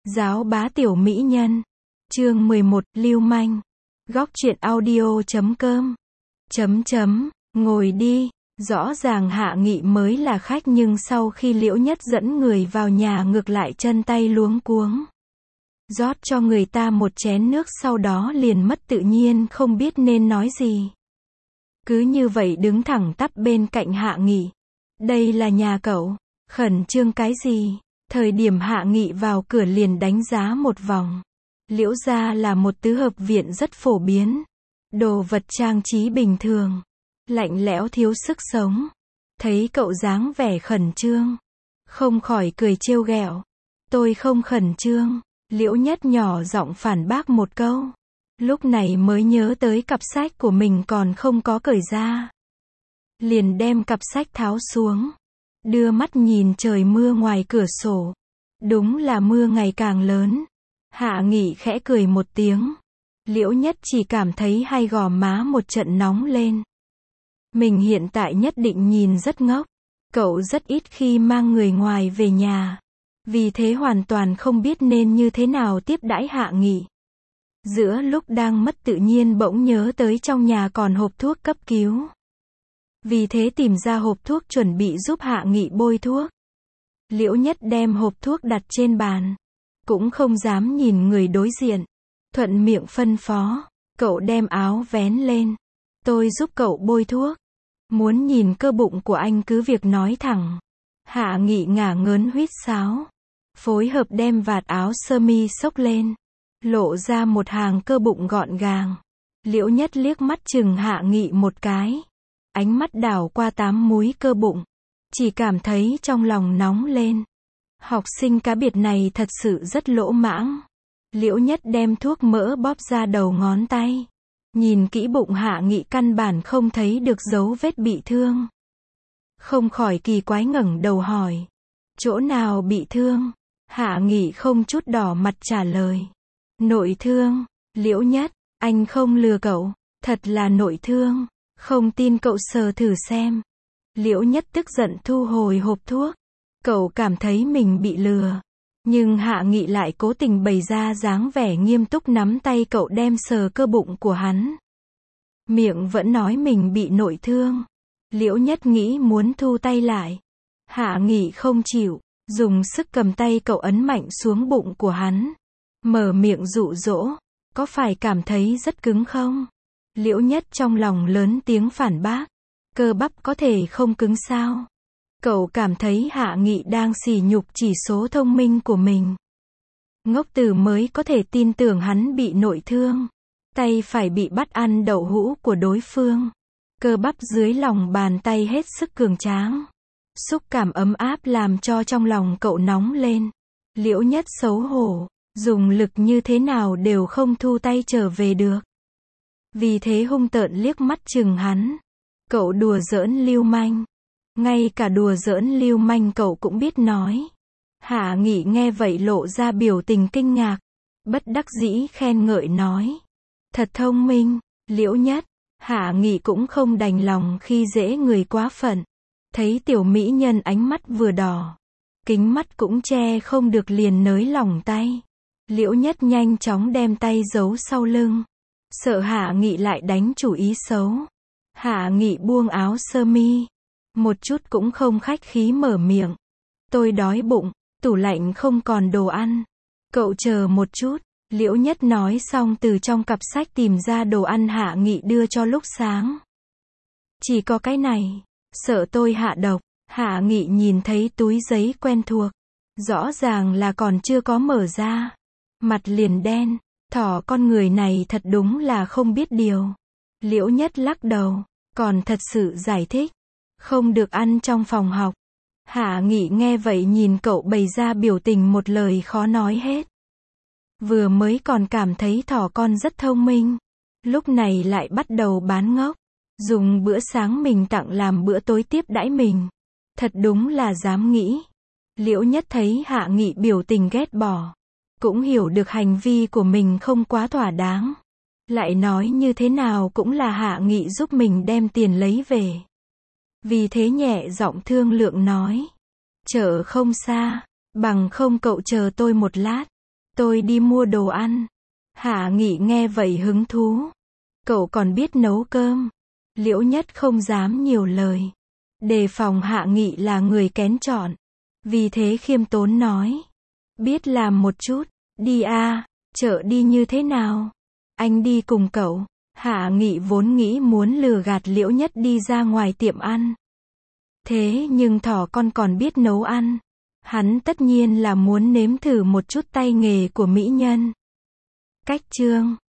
Giáo bá tiểu mỹ nhân. Chương 11, lưu manh. Góc truyện audio.com. Ngồi đi. Rõ ràng Hạ Nghị mới là khách nhưng sau khi Liễu Nhất dẫn người vào nhà ngược lại chân tay luống cuống. Rót cho người ta một chén nước sau đó liền mất tự nhiên không biết nên nói gì. Cứ như vậy đứng thẳng tắp bên cạnh Hạ Nghị. Đây là nhà cậu, khẩn trương cái gì? Thời điểm Hạ Nghị vào cửa liền đánh giá một vòng. Liễu gia là một tứ hợp viện rất phổ biến. Đồ vật trang trí bình thường. Lạnh lẽo thiếu sức sống. Thấy cậu dáng vẻ khẩn trương. Không khỏi cười trêu ghẹo. Tôi không khẩn trương. Liễu Nhất nhỏ giọng phản bác một câu. Lúc này mới nhớ tới cặp sách của mình còn không có cởi ra. Liền đem cặp sách tháo xuống. Đưa mắt nhìn trời mưa ngoài cửa sổ. Đúng là mưa ngày càng lớn. Hạ Nghị khẽ cười một tiếng. Liễu Nhất chỉ cảm thấy hai gò má một trận nóng lên. Mình hiện tại nhất định nhìn rất ngốc. Cậu rất ít khi mang người ngoài về nhà. Vì thế hoàn toàn không biết nên như thế nào tiếp đãi Hạ Nghị. Giữa lúc đang mất tự nhiên bỗng nhớ tới trong nhà còn hộp thuốc cấp cứu. Vì thế tìm ra hộp thuốc chuẩn bị giúp Hạ Nghị bôi thuốc. Liễu Nhất đem hộp thuốc đặt trên bàn. Cũng không dám nhìn người đối diện. Thuận miệng phân phó. Cậu đem áo vén lên. Tôi giúp cậu bôi thuốc. Muốn nhìn cơ bụng của anh cứ việc nói thẳng. Hạ Nghị ngả ngớn huýt sáo. Phối hợp đem vạt áo sơ mi xốc lên. Lộ ra một hàng cơ bụng gọn gàng. Liễu Nhất liếc mắt chừng Hạ Nghị một cái. Ánh mắt đảo qua 8 múi cơ bụng. Chỉ cảm thấy trong lòng nóng lên. Học sinh cá biệt này thật sự rất lỗ mãng. Liễu Nhất đem thuốc mỡ bóp ra đầu ngón tay. Nhìn kỹ bụng Hạ Nghị căn bản không thấy được dấu vết bị thương. Không khỏi kỳ quái ngẩng đầu hỏi. Chỗ nào bị thương? Hạ Nghị không chút đỏ mặt trả lời. Nội thương. Liễu Nhất, anh không lừa cậu. Thật là nội thương. Không tin cậu sờ thử xem. Liễu Nhất tức giận thu hồi hộp thuốc. Cậu cảm thấy mình bị lừa. Nhưng Hạ Nghị lại cố tình bày ra dáng vẻ nghiêm túc nắm tay cậu đem sờ cơ bụng của hắn. Miệng vẫn nói mình bị nội thương. Liễu Nhất nghĩ muốn thu tay lại. Hạ Nghị không chịu. Dùng sức cầm tay cậu ấn mạnh xuống bụng của hắn. Mở miệng dụ dỗ. Có phải cảm thấy rất cứng không? Liễu Nhất trong lòng lớn tiếng phản bác. Cơ bắp có thể không cứng sao? Cậu cảm thấy Hạ Nghị đang sỉ nhục chỉ số thông minh của mình. Ngốc tử mới có thể tin tưởng hắn bị nội thương. Tay phải bị bắt ăn đậu hũ của đối phương. Cơ bắp dưới lòng bàn tay hết sức cường tráng. Xúc cảm ấm áp làm cho trong lòng cậu nóng lên. Liễu Nhất xấu hổ. Dùng lực như thế nào đều không thu tay trở về được. Vì thế hung tợn liếc mắt chừng hắn. Cậu đùa giỡn lưu manh. Ngay cả đùa giỡn lưu manh cậu cũng biết nói. Hạ Nghị nghe vậy lộ ra biểu tình kinh ngạc. Bất đắc dĩ khen ngợi nói. Thật thông minh, Liễu Nhất. Hạ Nghị cũng không đành lòng khi dễ người quá phận. Thấy tiểu mỹ nhân ánh mắt vừa đỏ. Kính mắt cũng che không được liền nới lỏng tay. Liễu Nhất nhanh chóng đem tay giấu sau lưng. Sợ Hạ Nghị lại đánh chủ ý xấu. Hạ Nghị buông áo sơ mi. Một chút cũng không khách khí mở miệng. Tôi đói bụng, tủ lạnh không còn đồ ăn. Cậu chờ một chút. Liễu Nhất nói xong từ trong cặp sách tìm ra đồ ăn Hạ Nghị đưa cho lúc sáng. Chỉ có cái này. Sợ tôi hạ độc. Hạ Nghị nhìn thấy túi giấy quen thuộc. Rõ ràng là còn chưa có mở ra. Mặt liền đen. Thỏ con người này thật đúng là không biết điều. Liễu Nhất lắc đầu. Còn thật sự giải thích. Không được ăn trong phòng học. Hạ Nghị nghe vậy nhìn cậu bày ra biểu tình một lời khó nói hết. Vừa mới còn cảm thấy thỏ con rất thông minh. Lúc này lại bắt đầu bán ngốc. Dùng bữa sáng mình tặng làm bữa tối tiếp đãi mình. Thật đúng là dám nghĩ. Liễu Nhất thấy Hạ Nghị biểu tình ghét bỏ. Cũng hiểu được hành vi của mình không quá thỏa đáng. Lại nói như thế nào cũng là Hạ Nghị giúp mình đem tiền lấy về. Vì thế nhẹ giọng thương lượng nói. Chợ không xa. Bằng không cậu chờ tôi một lát. Tôi đi mua đồ ăn. Hạ Nghị nghe vậy hứng thú. Cậu còn biết nấu cơm. Liễu Nhất không dám nhiều lời. Đề phòng Hạ Nghị là người kén chọn. Vì thế khiêm tốn nói. Biết làm một chút. Đi à, chợ đi như thế nào? Anh đi cùng cậu. Hạ Nghị vốn nghĩ muốn lừa gạt Liễu Nhất đi ra ngoài tiệm ăn. Thế nhưng thỏ con còn biết nấu ăn. Hắn tất nhiên là muốn nếm thử một chút tay nghề của mỹ nhân. Cách chương